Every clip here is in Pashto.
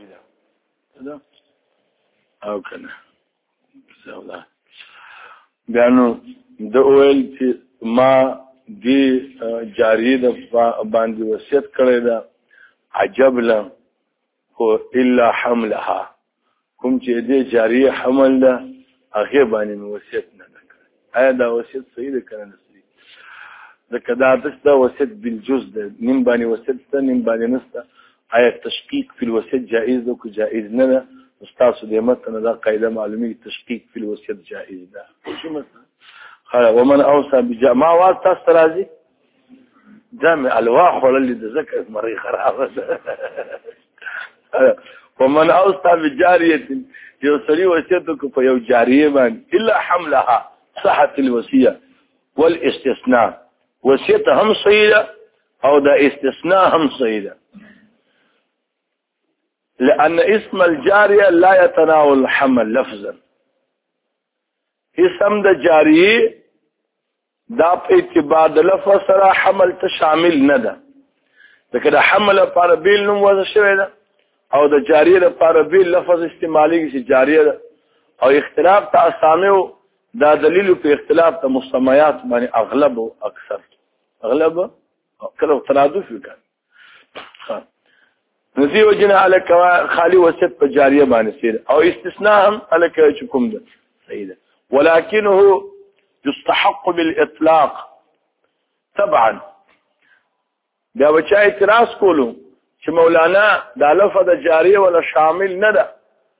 ده او کنه زولا بیانو د اول چې ما دی جاری د باندې وصیت کړی دا عجب له خو الا حملها کوم چې دې جاری حمل ده هغه باندې وصیت نه کړی آیا دا وصیت صحیح ده کنه صحیح ځکه دا د وصیت بالجزء ده نیم باندې وصیت ته نیم باندې نسته آیا تشقیق فی الوصیت جائز ده که جائز نه ده استاد دې متن دا قاعده معلومی تشقیق فی الوصیت جائز ده شو مثلا ومن اوصى بجماع واسطه راضي جامع الواح وللي ذكر مري خرابه ومن اوصى بجاريه يوصلي وصيتك فيو جاريه من الا حملها صحه الوصيه والاستثناء وصيته هم صحيحه او ده استثناء هم صحيحه لان اسم الجاريه لا يتناول الحمل لفظا اسم د جاری دا په اعتبار د لفظ سره حمل ته شامل نه ده ځکه د حمل لپاره بیل نوم وضع شوی ده او د جاری لپاره بیل لفظ استعمالي چې جاری ده او اختلاف ته اسامو دا دلیل په اختلاف ته مسميات باندې اغلب او اکثر اغلب کله ترادف وکړي نزي وجنا على خالي وسط په جاریه باندې سیر او استثناء هم الکه چکم ده صحیح ده ولكنه يستحق بالإطلاق طبعا دا بچا اعتراض کولو چې مولانا دا لفظ جاریه ولا شامل نه ده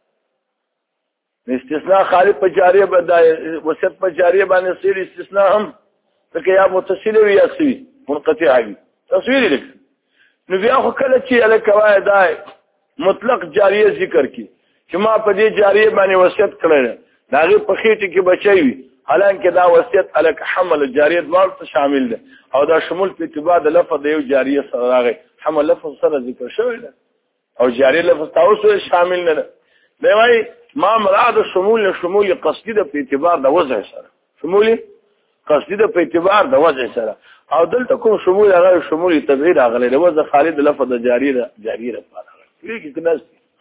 استثناء خالی په جاریه باندې وسط په جاریه باندې سیر استثناء هم ځکه یا متصل وي یا سوي منقطع وي تصویر لیک نو بیا خو کله چې الکوای دا مطلق جاریه ذکر کی چې ما په دې جاریه باندې وصیت کړل داغه په خېټه کې بچي وي حالانکه دا وصیت الک حمل جاریه ورته شامل ده او دا شمول په اتباع د لفظ یو جاریه سره راغی حمل لفظ سره ذکر شوی ده او جاریه لفظ تاسو شامل نه ده دی وايي ما مراد شمول قصدي ده په اعتبار د وضع سره شمول قصدي ده په اعتبار د وضع سره او دلته کوم شمول هغه شمول تبعید راغلی د وضع خالد لفظ جاریه لپاره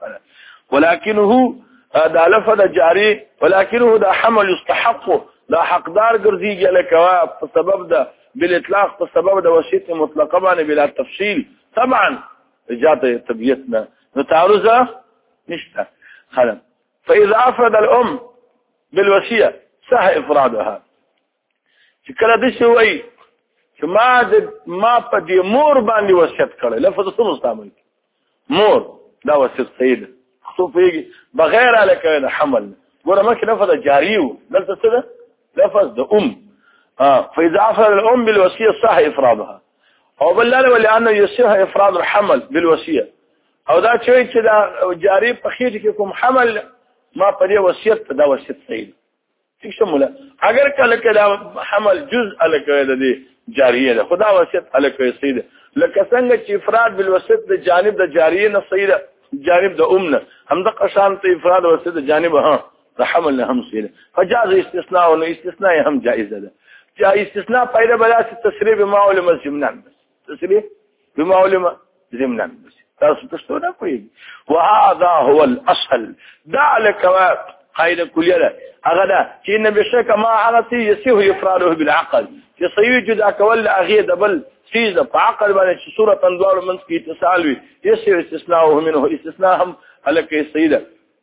ولكنه دا لفظ جاری ولكنه دا حمل يستحق دا حقدار ګرځيږي لکه په سبب دا بالاطلاق په سبب دا وصیت مطلقه باندې بلا تفصيل طبعا اجازه تبيتنا متعارضه نشته خلم فاذا افرد الام بالوصيه صح افرادها چې کله د شوی چې ما په دې مور باندې وصیت کړل لفظ څه مستعمل مور دا وصیت سید خو پیږي بغیر الکه د حمل ګوره مکه لفظ جاری و دلته څه ده لفظ د فاذا افرد الام بالوصيه صح افرادها او بل ولانه يصح افراد الحمل بالوصيه او دا چې دا جاری په خېټه کې کوم حمل ما په دې وصیت دا وصیت سید څه شموله اگر کله کله حمل جزء الکه د جاریه ده خدا وصیت الکه سید لکه څنګه چې افراد بالوصیت د جانب د جاریه نه سید جانب د امنا هم د قشان ته افراد وسط جانب د حمل هم سیله فجاز استثناء او استثناء هم جائز ده جائز استثناء پیدا بلا تصریح بما علم ضمنا تصریح بما علم ضمنا تاسو تاسو نه کوي وهذا هو الاصل ذلك قاعده کلیه ده هغه ده چې نبی شک ما هغه يسيه افراده بالعقل يصير جدا کول اغه دبل چیز په عقل باندې چې صورت انوار منځ کې اتصال وي يسير استثناءه منه استثناء هم الکه سیده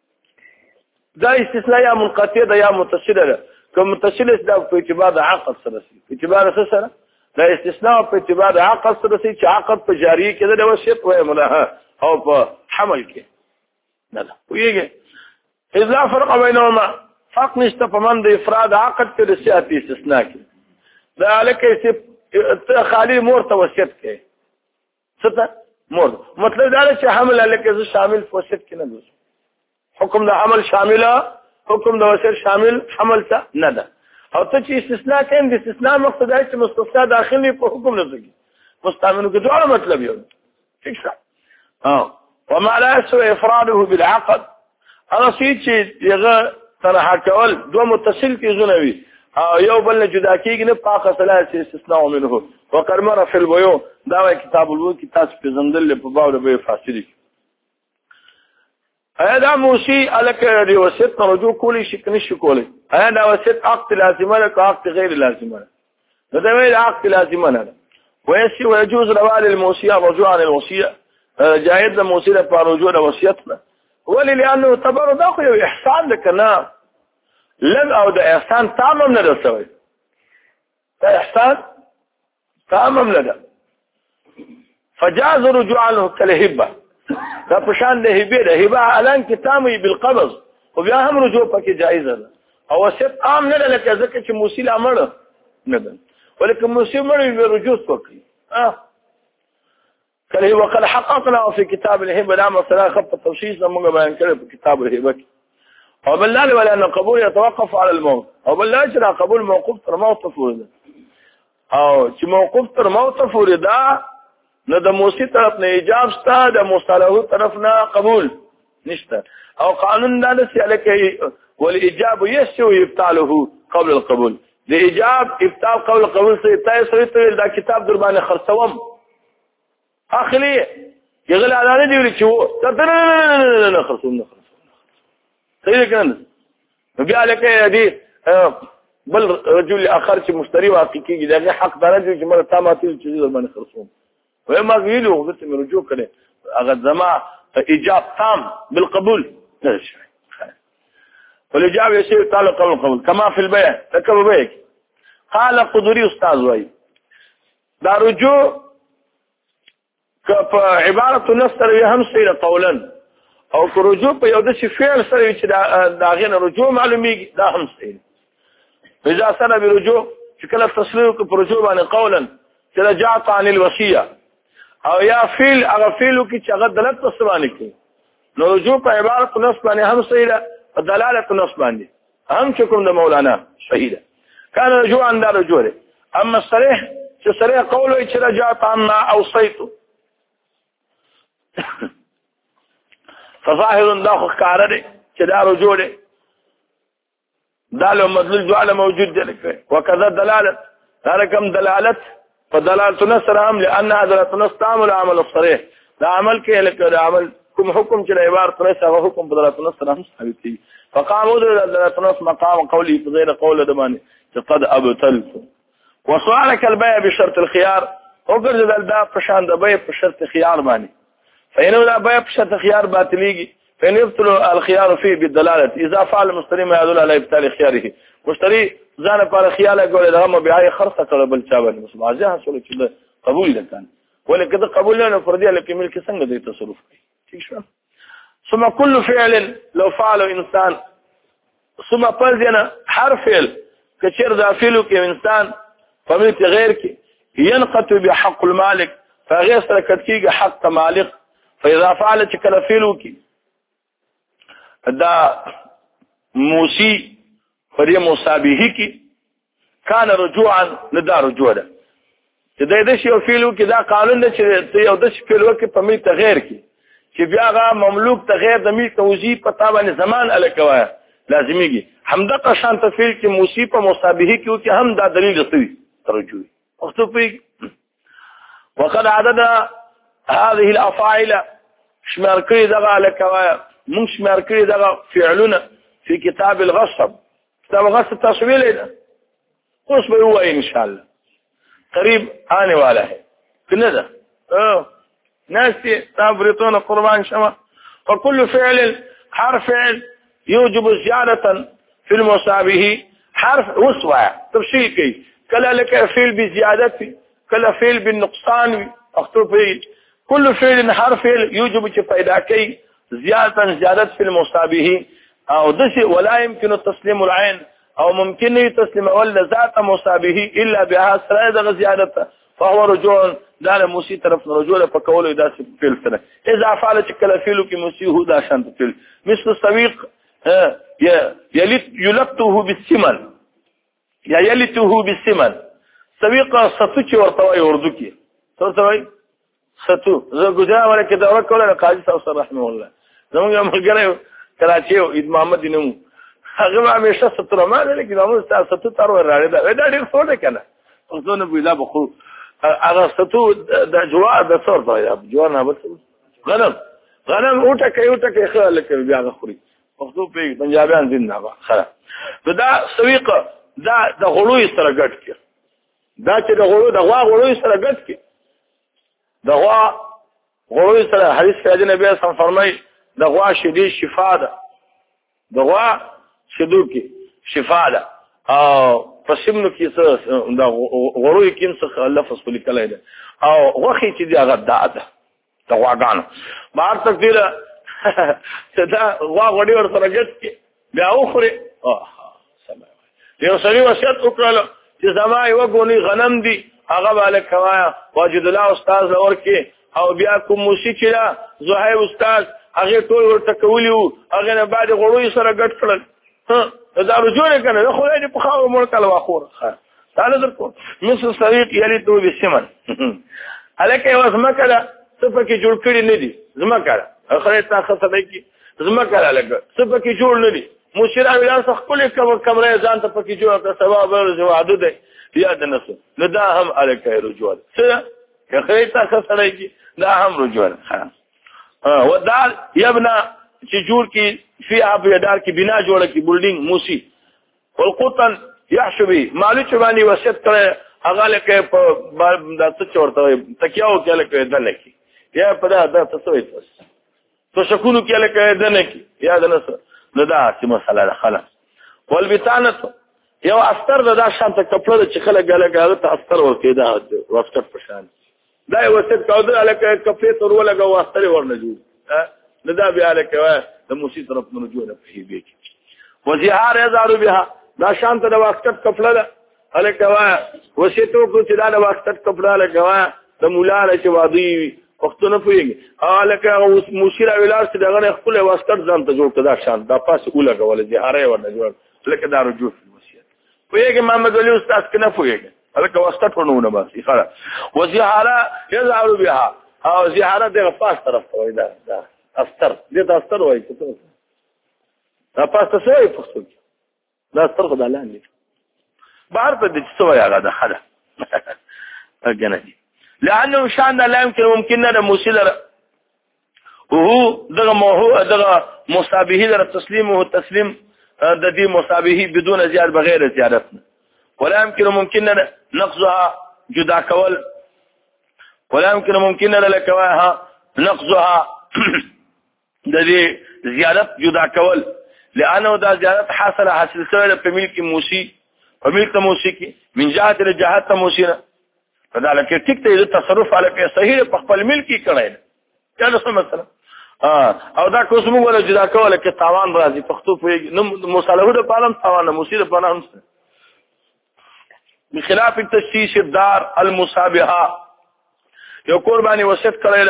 دا استثناء یا منقطع ده یا متصل ده کوم متصل ده په اعتبار د عقل سره په اعتبار سره دا استثناء په اعتبار د عقل سره چې عقد په جاری کې ده وصیت وای ملها او په حمل کې نه ده ویږي اذا فرق بينهما فرق نشته په من د افراد عقد کې د صحت استثناء کې دا الکه خالی مور ته وصیت کوي څه مور مطلب دا چې حمل الکه شامل وصیت کې نه ده حکم د حمل شامله حکم د وصیت شامل حمل ته نه ده او ته چې استثناء کوي د استثناء مقصد دی چې مستثنا داخلي په حکم نه ځي مستعمل کې ډول مطلب یو فکر وما لا يسوى افراده بالعقد انا چې یغه طرح کول دوه متصل کې زنوي یو بل جدا کېږي نه پاکه ثلاثه استثناء منه وقرمر في البيو دا کتاب الوضو کې تاسو په زندل په باور به فاصله دا موسی الک دی وصیت رجوع کولی شي کني شي کولی دا وصیت عقد لازمه ده که عقد غیر لازمه ده دا ویل عقد لازمه نه ويجوز روال الموصيه الرجوع عن الوصيه جائز الموصي لپاره رجوع د وصیت نه ولې لانه يعتبر دا خو یو احسان ده کنه لږ او د احسان تمام نه رسوي دا احسان تمام نه ده فجاز رجوع عنه كالهبه دا پشان د هبه ده هبه الان کتامي بالقبض او بیا هم رجوع پکې جایزه ده او وصیت عام نه لکه ځکه چې موصي امر نه ده ولكن موصي مړ وي رجوع وکړي کله وقال حققنا في كتاب الهبه دا مثلا خط التوشيش موږ بیان کړو په کتاب الهبه او بالله ولا ان القبول يتوقف على الموت او بالله چې قبول موقوف تر موت ورده او چې موقوف تر موت ورده نو د موصي طرف نه ایجاب ستا د مصالحو طرف نه قبول نشته او قانون دا چې الکه والاجاب يسوي يبطله قبل القبول د ایجاب ابطال قبل القبول څه تاسو دا کتاب در باندې خرڅوم اخلي يغلى على ندي ولا شو لا خرصوم صحيح كان بيقول لك يا دي بل رجل اخر شي مشتري واقعي ده حق درجه جمله تامه تيجي من خرصوم وما قيلوا قلت من رجوع كده اغد زما ايجاب تام بالقبول والاجابه يصير تعلق قبل القبول كما في البيع تكبر بيك قال قدري استاذ واي دا رجوع عبارة نصر هم سير قولا او رجوع په یو د فعل سره چې دا غنه رجوع معلومیږي دا هم سير اذا سنه برجوع چې کله تصریح کو رجوع باندې قولا چې رجعت عن الوصيه او یا فعل هغه فعل کی چې هغه دلالت تصوانه کوي نو رجوع په عبارة نص باندې هم سير او دلالت نص باندې هم چې کوم د مولانا شهيده كان رجوعا دا رجوع اما الصريح چې صريح قوله چې رجعت عن اوصيته فظاهر داخل كعرده كدا رجوله دال ومدلول جعل موجود ذلك وكذا دلالة هذا كم دلالة فدلالة نصر هم لأنها دلالة نصر تعمل عمل الصريح لا عمل كي لك لا عمل كم حكم كلا عبارة ليس هو حكم بدلالة نصر هم حبيبتي فقاموا دلالة نصر مقام قولي بغير قول دماني قد أبتلت وسؤالك البيع بشرط الخيار وقرد الباب فشان دبيع بشرط خيار ماني فإنه لا بيع بشرط خيار باطليجي فإن يبطل الخيار فيه بالدلالة إذا فعل المشتري ما يدل على إبطال خياره مشتري زانه پر خیال غوړي دغه مبيعي خرڅه کړه بل چا باندې بس ماځه حاصل چې قبول لکان ولکه قبول نه فردي لکه ملک څنګه د تصرف کوي ٹھیک شو ثم كل فعل لو فعل انسان ثم فعل حرف فعل كثير ذا فعل كإنسان فملك غير كي ينقط بحق المالك فغير سركتكي حق مالك فإذا فعلت كلفيلك دا موسي فري مصابيه كان رجوعا لدا رجوع ده چې د شی فعلو کې دا قانون ده چې یو د شی فعلو کې په ملک غیر کې چې بیا غا مملوک ته غیر د ملک توزیع په تابع زمان الکوا لازميږي همدغه شان تفعیل کې موسی په مصابيه کې هم دا دلیل کوي رجوع وختو په وقد عدد هذه الافاعيل شمار کړی دغه الکوا من شمار کړی دغه فعلونه في كتاب الغصب كتاب الغصب تصویل ده اوس به هو ان شاء الله قريب آنے والا ہے كندا ناسي تابرطون قربان شما وكل فعل حرف فعل يوجب زيادة في المصابه حرف وسوع تفصيل كي كلا لك فعل بزيادة كلا فعل بالنقصان اختر فعل كل فعل حرف فعل يوجب فائدة كي زيادة في المصابه او دشي ولا يمكن التسليم العين او ممكن يتسلم ولا ذات مصابه الا بها سرائد زيادته فهو رجوع دال موسي طرف رجوع فقول ده فعل سنه اذا فعلت كلفيل في موسيه ده شان فعل مثل السويق يلته بالسمن يا يلته بالسمن سويق ستوچ ورتوي اردوكي توي ستو زه ګجا ورکه دا ورکول قاضي صاحب رحمه الله زموږ ملګری کراچي او ید محمد نوم هغه همیشه ستر ما نه لیکي نو تاسو ته تر وراره دا ډېر څه ده کنه اوسه نه بيلا بخو هغه ستو د جوار د څور دی جوار نه بس غنم غنم اوټه خلک بیا غخوري پښتو په پنجابیان زنده با خره دا سويقه دا د غړوي سره ګټ کې دا چې د غړوي سره ګټ کې د غړوي سره حدیث کې نبی صلی فرمای د غوا شدي شفا ده د غوا شدو کې شفا ده او پسمنو کې څه د غړوي کې څه لفظ ولیکلای ده او وخی چې دی هغه ده د غواګانو بهر تقدیر دا غوړي ور سره ګټ کې بیا وخوري یو سړي وصیت وکړل چې زما یو غونی غنم دي هغه باندې کوایا واجد الله استاد ورکه او بیا کوم موسیقي لا زهیر استاد هغه ټول ورته کولیو هغه نه بعد غړوي سره ګټ کړل دا رجوع کنه خو دې په خاور مړ کله واخور تعالی درکو مثل سويق یلی تو بسمن الکه واسمه کړه صفه کې جوړ کړی نه دي زما کړه اخره تا خصه کی زما کړه لګ صفه کې جوړ نه دي مشر اولاد خپل کمره ځان ته پکې جوړ کړ ثواب ورته وعده دی یاد نه څه لدا هم الکه رجوع څه اخره تا خصه کی دا هم رجوع ودار یبنا چې جوړ کی فی اب یدار کی بنا جوړ کی بلډینګ موسی والقطن يحشبي مالک باندې وصیت کړه هغه لکه په د څه چورته تکیاو کې لکه دنه کی یا په دا تاسو وایي تو شکونو کې لکه دنه کی یا دنه نو دا چې مسله ده خلاص والبطانه یو استر دا شانته کپړه چې خلک ګلګاله ته استر ورکې دا واسکټ پشان دا وصیت کاوه لکه کپې تور ولګه واستر ورنه جوړ نو دا بیا لکه د موسی طرف نه جوړ نه پی به کی وزهار یزارو بها دا شانته د واسکټ کپړه ده الکه وصیت کو چې دا د واسکټ کپړه لګوا د مولا له چې وادي وختونه پويږي الکه مشیر ویلار چې دغه خپل واسکټ ځان ته جوړ کړه شان دا پاس ولګول زهاره ورنه جوړ لکه دا رجوع وصیت پويږي محمد علي استاد کنه پويږي الکه واسکټ ونه بس خلاص وزهاره یزارو بها او زهاره د پاس طرف وای دا استر دې دا استر وای څه دا پاس څه وای پښتو دا استر خدای لاندې بهر په دې څه وای هغه ده خله اګنه لانه شان لا ممكن نه موسیلر وهو دغه مصابه در تسلیمه تسلیم د دې مصابه بدون زیاد بغیر زیادت ولا ممكن نقصها جدا کول ولا ممكن لکواها نقصها د دې زیادت جدا کول لانه دا زیادت حاصل شوی په ملک موسی په ملک موسیقي من جهه الجهات موسینا فذلك ټیک ته تصرف علیه صحیح په خپل ملکی کړی کله څه مثلا او دا کوم ولا جدا کوله کې تاوان راځي پښتو په مصالحه د پالم تاوان موسیقي په نام بخلاف التشیش الدار المصابها یو قربانی وصیت کړی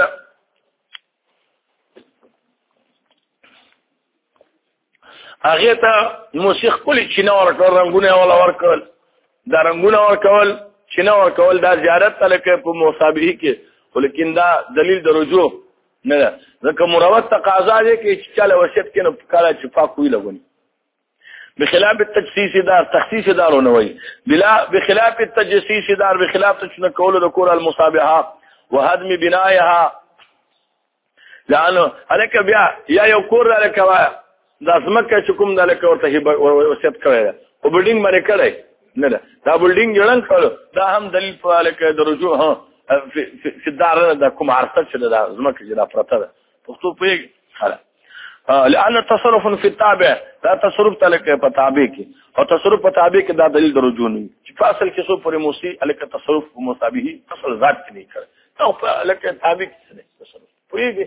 هغه ته موسیقي کلی چینه ورکړ رنگونه ولا ورکړ دا رنگونه ورکول چینه ورکول دا زیارت تلکه په مصابه کې ولیکن دا دلیل د رجوع نه ده ځکه مروت تقاضا دی کې چې چاله وصیت کې نه کاله چې پاک وي لګونی بخلاف التجسيس دار تخصيص دارونه وي بلا بخلاف التجسيس دار بخلاف تشنه کول د کور المصابه وهدم بنائها لانه الک بیا یا یو کور لکه دا سمکه چې کوم دلته ورته وصیت کړی او بلډینګ باندې کړی نه دا بلډینګ جوړن کړو دا هم دلیل په الکه درجو ها په دار د کوم عرصه چې دا سمکه چې دا پرته ده پښتو په خلا لأن التصرف في التابع دا تصرف تلکه په تابع کې او تصرف په تابع کې دا دلیل درجو نه چې فاصل کې سو پر موسی الکه تصرف مصابه اصل ذات کې نه کړ او په الکه تابع کې تصرف پوریږي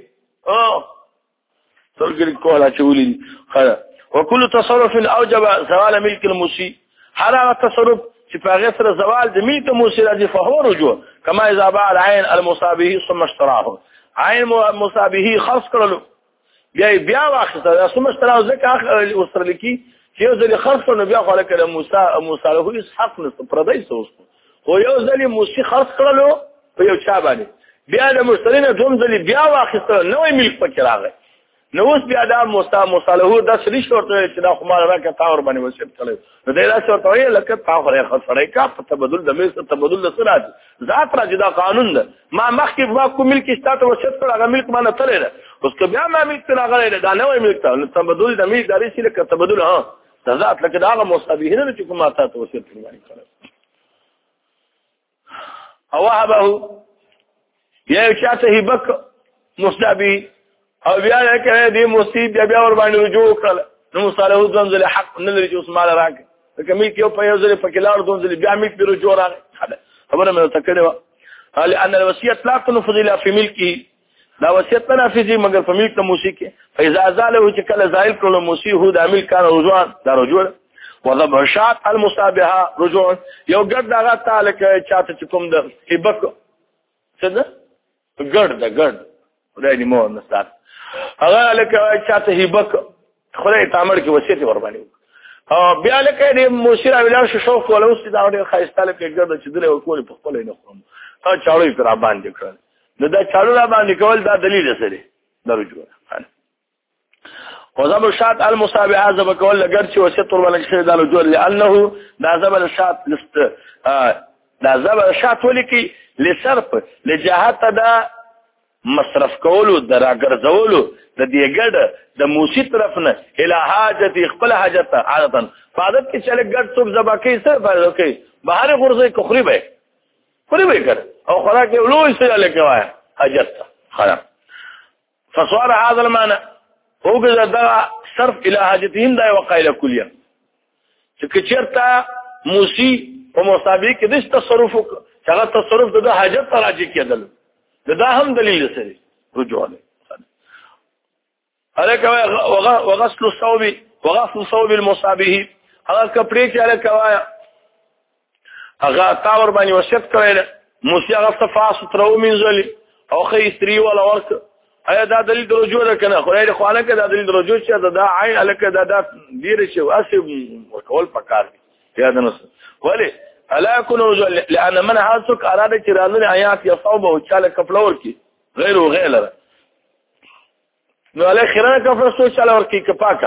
ترګل کولا چولي خلا وكل تصرف اوجب زوال ملك الموسي هر تصرف چې په هغه سره زوال د ملک موسی راځي فهو رجوع كما اذا باع العين المصابه ثم اشتراه عين مصابه خاص کړلو بیا واخصه ثم اشتراه ځکه وسره لکی چې یو ځل خاص کړو بیا خو لکه موسی له اسحاق نو پردای سوس خو یو ځل موسی خاص کړلو په یو چا باندې بیا د مشترینه دوم ځل بیا واخصه نوې ملک پکې راغی نو اوس بیا دا مصالحو دا سړي شورته چې دا خو ما راکه تا ور باندې وصیت کړو نو دا شورته ویل لکه تا خو خسرې کا په تبادل د میس تبادل د سرات ذات راځي دا قانون ده ما مخکې ما کوم ملک ستاسو وصیت کړو هغه ملک ما نه تللی ده اوس که بیا ما ملک ته راغلی دا نه وای ملک ته تبادل د میس داري چې لکه تبادل ها ذات لکه دا هغه مصابيهین چې کوم تاسو وصیت کړو او هبه یا چاته هبک مصابي او بیا لکه دې مصیب بیا ور باندې رجوع کړل نو مصالحو ځنځل حق نه لري چې عثمان راکې کمی کې په یو ځل په کلار ځنځل بیا مې په رجوع راغی خبره مې تکړه و لأن الوصيه لا تنفذ الا في ملكه دا وصیت نه نافذي مگر په ملک موسی کې فاذا زاله چې کله زائل کړو موسی هو د عمل کان رجوع دا رجوع وضب شات المصابها رجوع یو ګډ دغه تعالی کې چاته چې کوم د هبک څه ده ګډ خدای دې مو نستات هغه لکه چاته هبک خدای تعامل کې وصیت ور باندې او بیا لکه دې موسیرا ویلار شوق ولا اوس دا ډېر خاصه لکه ګرځي چې دله ورکول په خپل نه خورم تا چاړو پر باندې کړل نو دا چاړو را باندې کول دا دلیل سره درجو وضب الشات المصابعه ذب کول ګرځي وصیت ور باندې شي دا رجوع لانه دا ذب الشات دا ذب الشات ولکی لصرف لجهات دا مصرف کولو دراګرځولو د دې ګډ د موسی طرف نه اله حاجت خپل حاجت عادتا عادت کې چله ګډ څوب زبا کې څه فائدہ کوي بهر غرزه کخري به کړ او خوراک یو لوی څه لکوي حاجت خلاص فصار هذا المعنى وګذ دا صرف اله حاجتهم دا وقایله کلیه چې چیرته موسی په مصابي کې د تصرف هغه تصرف د حاجت راځي کېدل دا هم دلیل سره رجوع له الک وغسل الثوب المصابه هغه کپڑے چې الک وایا هغه تاور باندې وصیت کړل موسی هغه صفاس ترو منځلي او خې استری ولا ورک ایا دا دلیل رجوع ده کنه خو یې خوانه کې دا دلیل رجوع چې دا عین الک دا ډیر شي اسب ورکول پکار یا د نس ولی الا يكون رجوع لان من حاسك اراده چې راځي آیات يصوب او چاله کفلور کی غیر غیره نو علی خیرانه کفر سو چاله ور کی کپاکا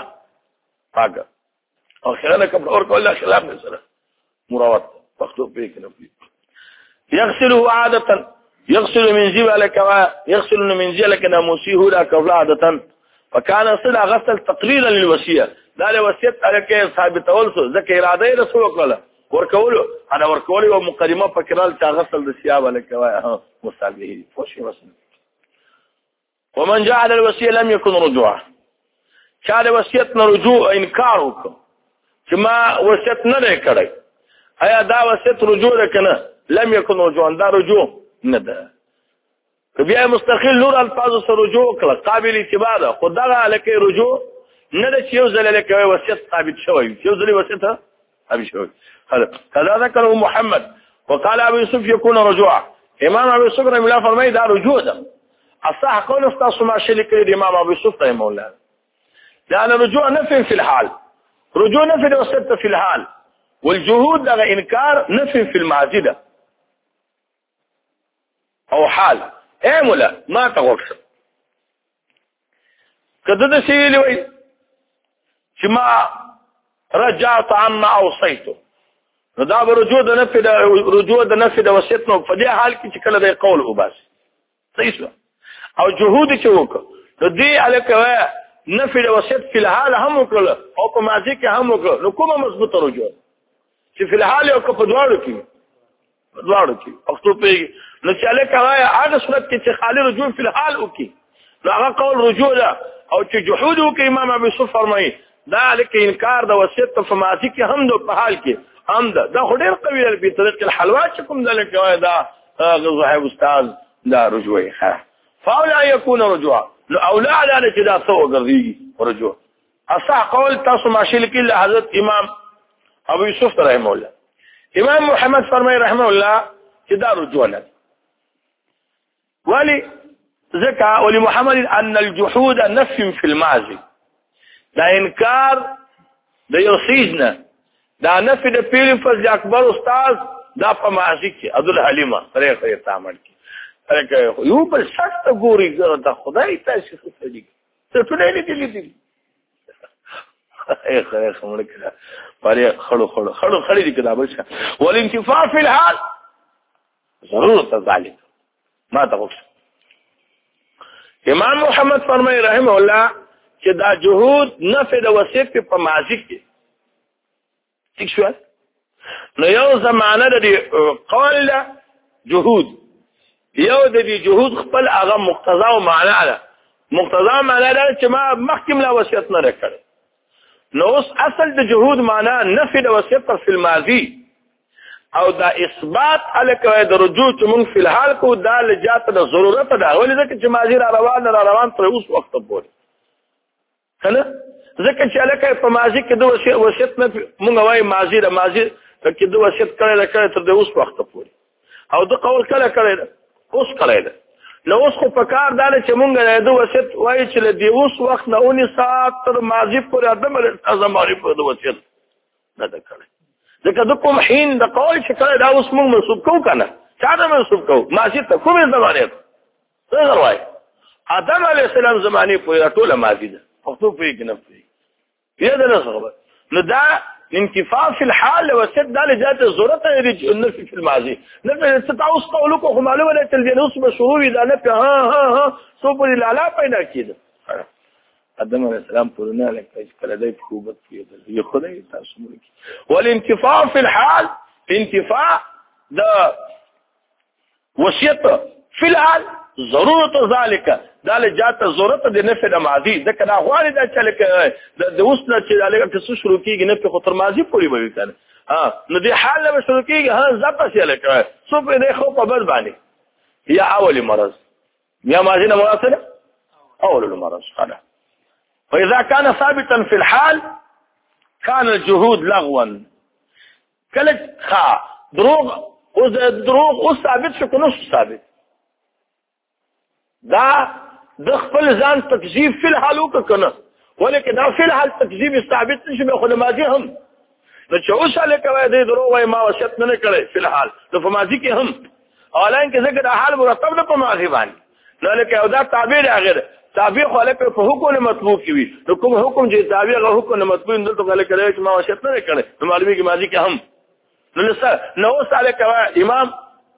او خیرانه کفر اور کول خلاف سره مراوت مكتوب به کنه يغسله عاده يغسل من زبالك يغسل من زبالك ناموسيه لا كفل عاده فكان صدى غسل تقريرا للوصيه دا له وصیت الکه ثابت اول سو ذکر اراده رسول الله ورکولو انا ورکولو او مقدمه فکرال چا غسل د ثياب الکوای مستلزم فوشي وسن ومن جعل الوصيه لم يكن رجوعا چا د وصیت نه رجوع انکار وکړه چې ما وصیت نه کړی ایا دا وصیت رجوع ده کنه لم يكن رجوعا دا رجوع نه ده بیا مستقل نور الفاظ سره رجوع کړه قابل اعتبار خدای الکه رجوع نه ده چې یو ځل الکه وصیت ثابت شوی یو ځل وصیت ابي شوی هذا ذكره محمد وقال ابو يوسف يكون رجوعا امام ابو يوسف رحمه الله فرمای دا رجوع ده اصح قول استاذ ما شلك الامام ابو يوسف رحمه الله لان رجوع نفي في الحال رجوع نفي وصدت في الحال والجهود ده انكار نفي في المعزده او حال اعمل ما تغفر كده ده شيء لوي شما رجعت عما اوصيته دا رجوع د نفي د وصیت نو په دې حال کې چې کله د قول وباس صحیح او جهود چې وکړه د دې الکه نفي د وصیت په الحال هم وکړه او په ماضي کې هم وکړه نو کومه مضبوطه رجوع چې په الحال او په دواړو کې پښتو په نو چې الکه هغه صورت کې چې خالي رجوع په الحال وکړي نو هغه قول رجوع ده او چې جهود وکړي امام ابو يوسف فرمایي دا الکه انکار د وصیت په ماضي کې هم د په حال کې هم دا خډیر قوی دی په طریق الحلوا چې کوم دلته دا غزوه استاد دا رجوعي فاولا يكون رجوعا لو اولا على چې دا څو ګرځي رجوع اصح قول تاسو ماشي لیکل حضرت امام ابو يوسف رحمه الله امام محمد فرمای رحمه الله چې دا رجوع نه ولي ذكى ولمحمد ان الجحود نفي في الماضي دا انکار د یو سیزنه دا نفي د پیل فز اکبر استاد دا په ماضي کې عبد الحلیمه سره تعامل کی یو بل شرط ګوري دا خدای تاسو څه دي ته ټول نه دي اي خمر كده فاري خلو دي كده بس والانتفاع في الحال ضرورة ذلك ما تقول امام محمد فرمای رحمه الله چې دا جهود نفي د وصیت په ماضي کې ٹھیک شو نو یو زمانه د قول جهود یو د جهود خپل هغه مقتضا او معنا ده مقتضا معنا ده چې ما محکم لا وصیت نه کړ نو اوس اصل د جهود معنا نفي د وصیت په الماضي او دا اثبات الکوي د رجوع چې مونږ په الحال کو دا لجات د ضرورت ده ولې ځکه چې ماضي را روان تر اوس وخت پورې کنه ځکه چې الکه په ماضي کې د وصیت نه مونږ وایي ماضي کې د وصیت کړی تر د اوس وخت پورې او د قول کله کړی اوس کړی نو اوس خو په کار دا چې مونږ د وصیت وایي چې د اوس وخت نه 19 ساعت تر ماضي پورې ادم زماري په د وصیت نه ده کړی ځکه د کوم حين د قول چې کړی دا اوس مونږ منسوب کوو کنه چا ته منسوب کوو ماضي ته کومې زمانه ته څه وایي آدم علیه السلام زمانه پورې ټوله ماضي ده پښتو پوهېږي نه پوهېږي یاد نه خبره نو دا انتفاع في الحال وصیت دا لجات ضرورت النفي في الماضي نفي تتعوص قولك وخمالو ولا تلجنوس بشهور دا نفي ها سوف للعلا پیدا کېده آدم علیه السلام پرونه لکه کله دای خوبت کېدل یو خدای تاسو ملکی والانتفاع في الحال انتفاع دا وصیت في الحال ضرورت ذلك دا لجات ضرورت د نفي د ماضي ځکه دا غواړي دا چې لکه د اوس نه چې لکه څه شروع کیږي نفي خو تر ماضي پورې به کنه نو د حال له شروع کیږي ځکه چې لکه څو په نه خو په بل باندې یا اول مرض یا ماضي نه مراد اول المرض خلاص فاذا كان ثابتا في الحال كان الجهود لغوا کله دروغ او ثابت شو کنه ثابت دا د خپل ځان تکذیب فی الحال وکنه ولیکن دا فی الحال تکذیب ثابت نشي به خو ماضی هم نو چې اوس علی کوي د دروغ وای ما وشت نه کړي فی الحال نو په ماضی کې هم اولان کې ذکر حال مرتب ده په ماضی باندې نو لکه او دا تعبیر هغه تعبیر خو لکه په حکم مطلوب کی وي نو کوم حکم چې تعبیر هغه حکم مطلوب دلته غل کړي چې ما وشت نه کړي نو معلومي کې ماضی کې هم نو اوس علی کوي امام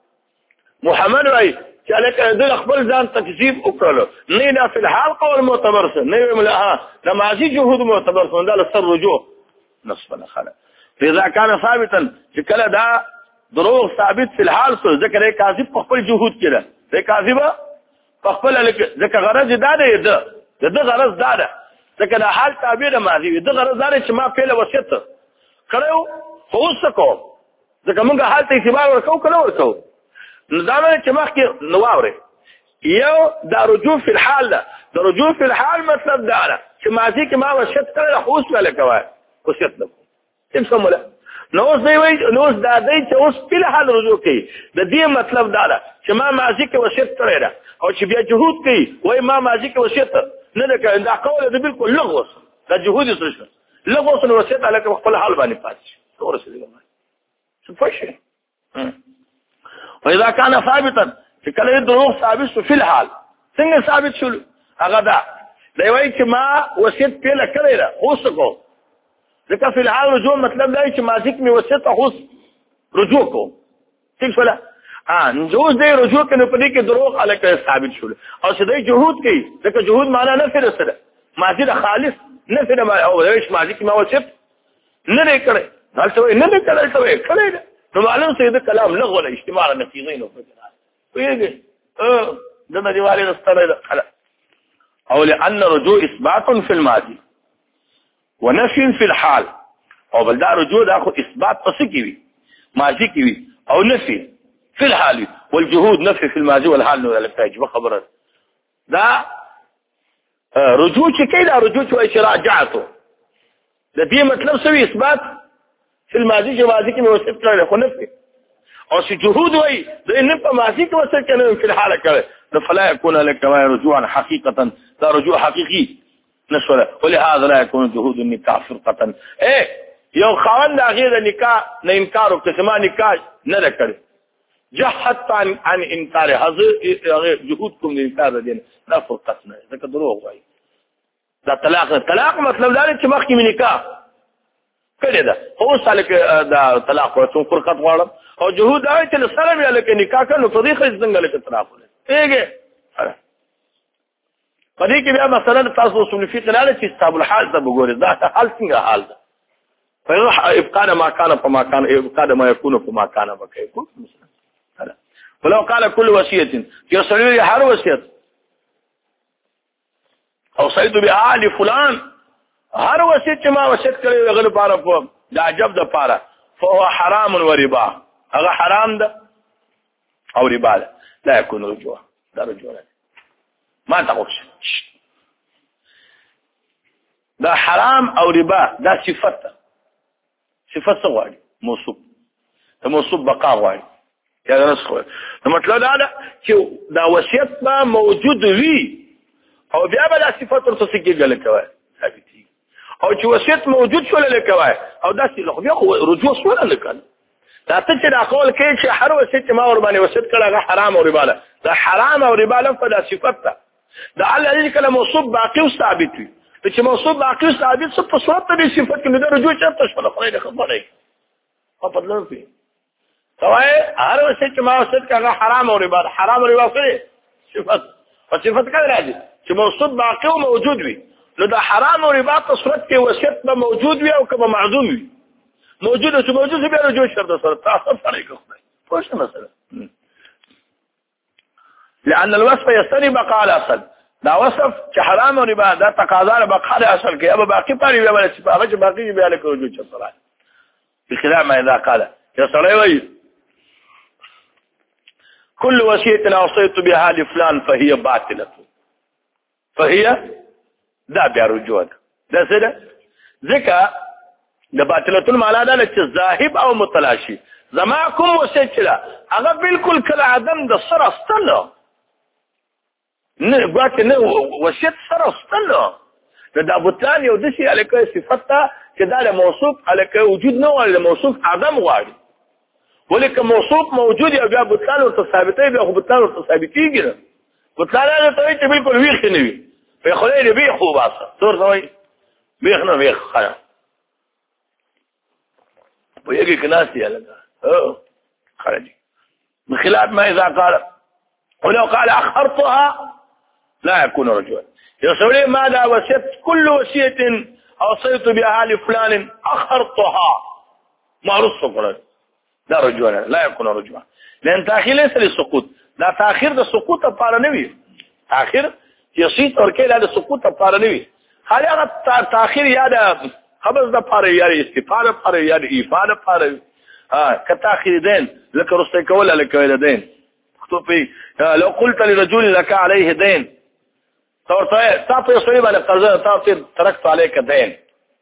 محمد وای چې لکه د خپل ځان تکذیب وکړلو نه نه په الحال قول معتبر څه نه ملها د ماضي جهود معتبر څه دا لسر رجوع نصفنا خلا اذا كان ثابتا چې کله دا دروغ ثابت في الحال څه ذکر کاذب په خپل جهود کړه د کاذبه په خپل ذکر غرض دا دی د غرض دا ده ځکه د حال تعبیر ماضي د غرض دا چې ما په وصیت کړو خو څه کو ځکه موږ حال ته اعتبار ورکو کنه ورکو نظام چې مخکې نواوري یو دا رجوع فی الحال ده دا رجوع فی الحال مطلب دا ده چې ماضي کې ما وشت کړل خو اوس ولا کوي وشت نه کوم څه نو اوس دی وای نو اوس دا دی چې اوس په الحال رجوع کوي د دې مطلب دا ده چې ما ماضي کې وشت کړل او چې بیا جهود کوي وای ما ماضي کې وشت نه ده کوي دا قول ده بالکل لغوس دا جهود څه لغوس نو وشت علاقه خپل حال باندې پاتې ورسېږي څه پښه واذا كان ثابتا فكله الدروغ ثابت في الحال څنګه ثابت شول هغه دا دی وای چې ما وصیت پیله کړی دا اوس کو ځکه په الحال رجوع مطلب دی چې ماضی کې وصیت اوس رجوع کو ٹھیک شول نجوز دی رجوع کنه په دې کې دروغ الکه ثابت شول او چې دی جهود کوي ځکه جهود معنا نه فر سره ماضی د خالص نه فر او وایي ماضی کې ما وصیت نه کړی دلته نه کړی نو معلوم سيد الكلام لغو ولا اجتماع نقيضين ويجي ده ديوالي نسترد او لان رجوع اثبات في الماضي ونفي في الحال او بل دا رجوع دا خو اثبات پسکی وی ماضی کی وی او نفي في الحال والجهود نفي في الماضي والحال نو لکه خبره دا رجوع چې کله رجوع چې راجعته د دې مطلب سوي اثبات في الماضي چې ماضي کې موصف کړل خو نفي او چې جهود وای د نه په ماضي کې وصل کړي په الحاله کړي فلا يكون لك رجوعا حقيقه دا رجوع حقيقي نشوله ولهذا لا يكون جهود النكاح فرقه یو خاوند غیر نکاح نه انکار او کسما نکاح نه کړي جحت عن انکار حاضر جهود کوم انکار دي نه فرقه نه ځکه دروغ وای دا طلاق مطلب دا چې مخکې مې نکاح کړی ده خو اوس هلکه دا طلاق ورته فرقت غواړم او جهود دا چې له سره مې هلکه نکاح کړ نو په دې ښځې څنګه هلکه طلاق ولې پوهېږې په دې کې بیا مثلا تاسو اصول فقه نه چې کتاب الحال ته وګورئ دا حال څنګه حال ده ابقاء ما كان فما كان ابقاء ما يكون فما كان بكيكون ولو قال كل وصيه يصل لي هر وصيه اوصيت بها لفلان هر وصيه ما وصيت کړی غل پاره په دا عجب ده پاره فهو حرام وربا هغه حرام ده او ربا ده لا يكون رجوع دا رجوع ما تقولش دا حرام او ربا دا صفته صفت څه غواړي موصوف ته موصوف بقا غواړي یا نسخ نو مطلب دا ده چې دا وصیت به موجود وي او بیا به دا صفت ورته څه کېږي کوي ثابتي او چې وصیت موجود شو لکوي او دا څه خو بیا رجوع شو لکه دا ته چې دا قول کوي چې هر وصیت ما ور باندې وصیت کړه هغه حرام او ربا ده دا حرام او ربا له په صفت ده دا الله دې کله موصوف باقي او ثابت وي چې موصوف باقي او ثابت څه په صورت دې صفت کې نه رجوع چرته شو خو نه خبره او په لور کې سوای هر وصیت ما وصیت کړه حرام او ربا حرام او ربا څه صفت او صفت کله راځي چې موصوف باقي او موجود وي نو دا حرام او ربا په صورت کې وصیت به موجود وي او کله معدوم وي موجود او موجود به رجوع شرط سره تاسو فرق کوي پوښتنه مثلا لأن الوصف يستني بقاء الأصل دا وصف چې حرام او ربا دا تقاضا له بقاء الاصل کې ابا باقي پاري ولا چې هغه چې باقي به له رجوع شرط بخلاف ما اذا قال يا صلاه كل وصيه اوصيت بها لفلان فهي باطله فهي دا بیا رجوع ده څه ذکر د باطلتون معنا ده چې ذاهب او متلاشي زما کوم وصیت لا هغه بالکل کله عدم د سر استل نه ګوت نه وصیت سر استل دا بوتان یو د شي الکه صفته چې دا له موصوف الکه وجود نه ولا موصوف عدم غواړي ولیکه موصوف موجود یا بیا بوتان او ثابتې بیا خو بوتان او ثابتېږي بوتان له ته چې بالکل ویخ نه وي په خلای دی به خو باسه تور دوی ویخ نه ویخ خلا ويجي كناسي هذا خرج بخلاف ما إذا قال ولو قال أخرتها لا يكون رجوعا يقول ماذا وصيت كل وصية أوصيت بها لفلان أخرتها ما رصق لا رجوعا لا يكون رجوعا لأن تأخير ليس للسقوط لا تأخير ده سقوط الطارنوي تأخير يصيت وركيل هذا سقوط الطارنوي خالي هذا تأخير هذا خبر ده پاره یاري استفاده پاره یاري ایفاده پاره کته اخر دین لکه رسته کول لکه دین خطو په لو قلت لرجل لك عليه دين تورته تاسو یې سړي باندې قرض تاسو ترکت عليك دين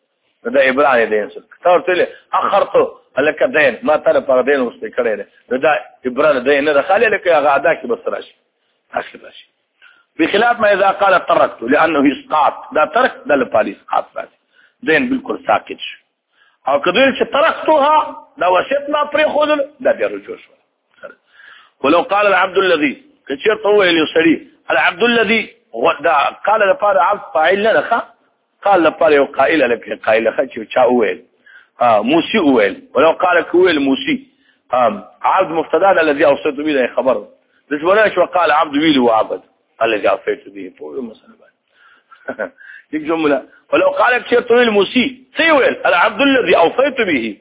دا ابراهيم دين تورته له اخرته لك دين ما تر پر دين رسته کړي دا ابراهيم دين نه خالي لکه غادا کې بس راشي اخر راشي بخلاف ما اذا قال تركت لانه اسقاط دا ترك د لپاره اسقاط راځي دين بالکل ساکت شو او کدوې چې ترکتها دا وصیت ما پرې خودل دا بیا رجوع شو ولو قال العبد الذي كثير طويل يسري العبد الذي دا قال لپاره عبد فاعل نه قال لپاره یو قائل لك قائل چې چا ویل موسی ویل ولو قال كويل موسی عبد مبتدا الذي اوصيت به خبر دغه شو قال عبد ويل وعبد الذي اوصيت به په مثلا دي جمله ولو قال كثير طويل موسي سيويل العبد الذي اوصيت به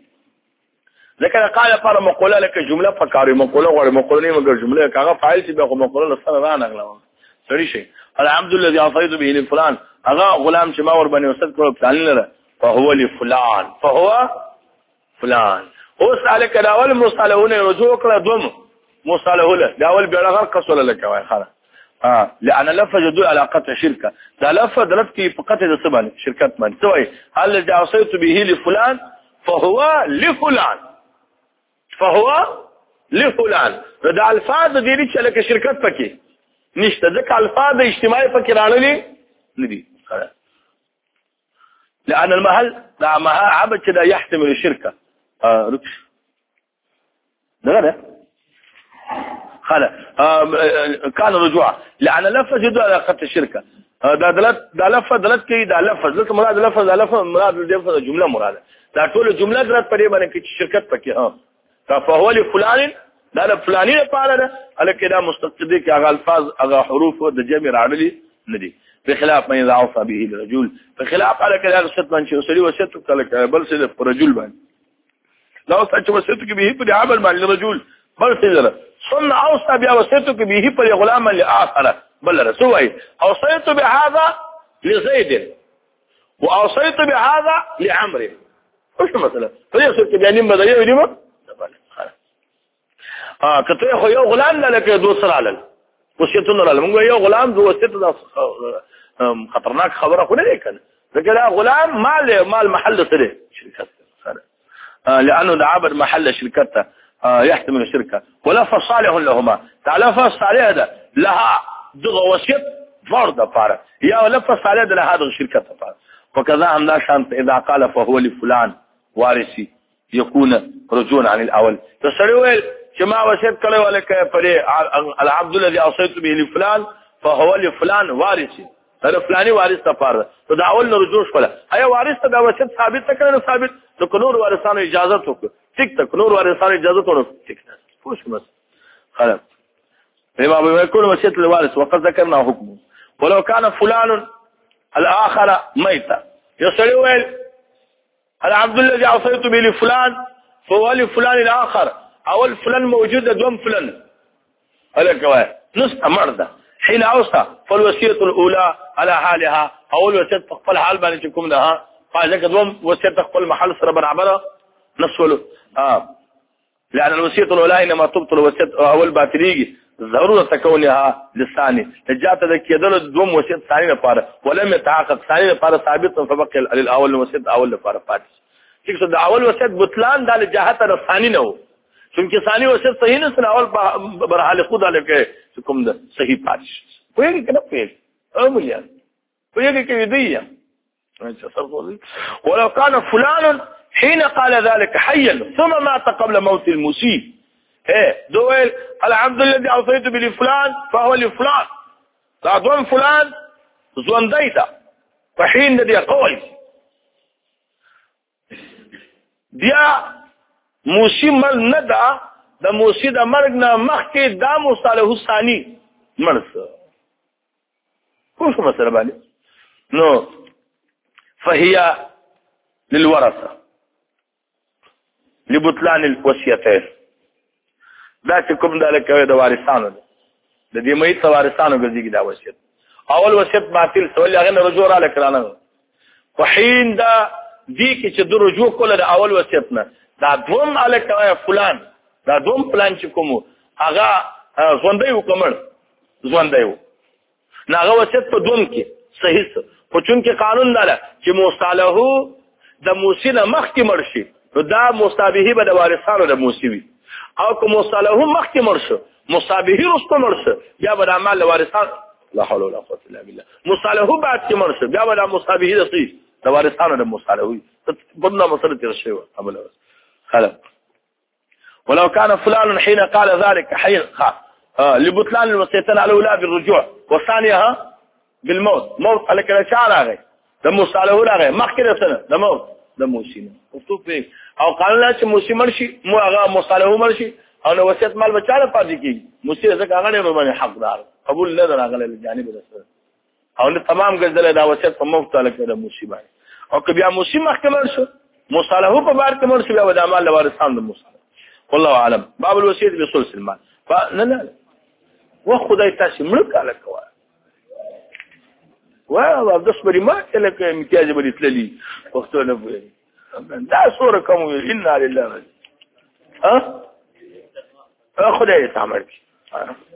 ذكر قال پر مقوله لك جمله فكاري مقوله غير مقوله نه مگر جمله کاغه فاعل چې به مقوله سره را نغلا سړي شي العبد الذي اوصيت به لفلان هغه غلام چې ما ور باندې وسط کړو پلان لره فهو لفلان فهو فلان هو سالك داول مصالحون رجوع کړه دوم مصالحه داول بیرغه قصول لك وای خلاص لأن لفظ يدل على قطع شركة ده لفظ دلت في قطع الصبان شركات من سوي هل الذي عصيت به لفلان فهو لفلان ده الفاظ دي ليش لك شركات فكي نشته ذكر الفاظ اجتماعي فكي رانلي ندي لأن المهل ده مها عبد كده يحتمل الشركة ركش ده خلا كان رجوعا لأن لفظ يدل على قطع الشركة دا لفظ دلت کوي دا لفظ دلته مراد لفظ مراد د جمله مراده دا ټول جمله درت پرې باندې کې شرکت پکې ها فهو لفلان دا لفلانی لپاره ده الکه دا مستقدی کې هغه الفاظ هغه حروف د جمع راړلي ندي بخلاف ما يضعف به الرجل بخلاف على كده الست من شيء وسري وسيت كله بل سيد الرجل بان لو سأت وسيتك به بدي عمل مع الرجل بل سيد ثم اوصى بها وسيتك به بدي غلاما لاخر بل رسوي اوصيت بهذا لزيد واوصيت بهذا لعمرو وش مثلا فيصير بيانين بدايه وديما كته خو یو غلام لکه دو سره علل وصیتونه لرل موږ یو غلام دو وصیت خطرناک خبره خو نه کنه ځکه دا غلام مال محل سره شركه لانه ده عبد محل شركته يحتمل الشركه ولفظ صالح لهما تعالى صالح ده لها دغه وصیت فرض فار یا لفظ صالح ده لها دغه شركته فار وكذا هم شانت اذا قال فهو لفلان وارثي يكون رجوعا عن الاول تسريول كما وصيت کله ولکه پرې العبد الذي اوصيت به لفلان فهو لفلان وارثي هر فلاني وارث تفار تو دا اول رجوع شوله اي وارث ته دا وصیت ثابت کړي ثابت نو نور وارثانو اجازه وکړه ټیک تک نور وارثانو اجازه ورکړه ټیک نه پوښ مس خلاص بما يكون وصيت للوارث وقد ذكرنا حكمه ولو كان فلان الاخر ميتا يسري العبد الذي اوصيت به لفلان فهو لفلان الاخر اول فلان موجود دوم فلان الكوا نص مرده حين اوصى فالوصيه الاولى على حالها اول وصيه تقبل حال باندې کوم ده قال لك دوم وصيه تقبل محل سره برابر نفس له لان الوصيه الاولى انما تبطل وصيه اول باطليږي ضروره كونها للثاني نجات د کېدل دوم وصيه ثاني لپاره ولم يتعاقد ثاني لپاره ثابت فبقي الاول وصيه اول لپاره پاتې چې د اول وصيه بطلان د جهت الثاني نه چونکه ثاني وصیت صحیح نه سره اول برحال خود الکه کوم ده صحیح پاتش وایي کنه پیل املیان وایي کې دی ولو كان فلان حين قال ذلك حيا ثم مات قبل موت المسيء دويل العبد الذي اوصيت به لفلان فهو لفلان بعدون فلان زون ديتا فحين دي قول دیا موسی مل نه دا د موسی د مرګ نه مخکې دا مصالح ثانی مرسه خو شو مسله باندې نو فهي للورثه لبطلان الوصيتين دا چې کوم دلته د وارثانو د دې مې وارثانو ګرځي دا وصیت اول وصیت باطل سوال هغه نه رجوع را لکرانه په حين دا دې کې چې د رجوع کول د اول وصیت نه دا دوم الکه فلان دا دوم فلان چې کوم هغه ژوندۍ وکمل ژوندۍ و ناغه وصیت په دوم کې صحیح څه په چون کې قانون داله چې مصالحو د موسی نه مخکې مرشي نو دا مصابهي به د وارثانو د موسی وي او کوم مصالحو مخکې مرشه مصابهي رسته مرشه یا به د اعمال وارثان لا حول ولا قوه الا بالله مصالحو بعد کې مرشه بیا به د مصابهي رسي د وارثانو د مصالحوي بدنا مسله تر شي عمل خلاص ولو كان فلان حين قال ذلك حين لبطلان الوصيتين الاولى بالرجوع والثانيه بالموت موت على كده شعر ده مصالحه راغی مخکې سره د موت د موسی مفتوح په او قانون چې موسی مرشي مو هغه مصالحه مرشي او نو وصیت مال بچاله پاتې کیږي موسی ځکه هغه نه باندې حقدار قبول نه راغله جانب رسول او نو تمام ګرځله دا وصیت په موت تعالی کړه موسی باندې او که بیا موسی محکمه شو مصالحه په بار کې مرشي بیا د اعمال وارثان د مصالحه والله اعلم باب الوصيه بثلث المال فلا لا وخدای تاسو ملک علی کوه واه د صبري ما کله امتیاز بری تللی وختو نه وي دا سوره کوم ان لله ها خدای تعمل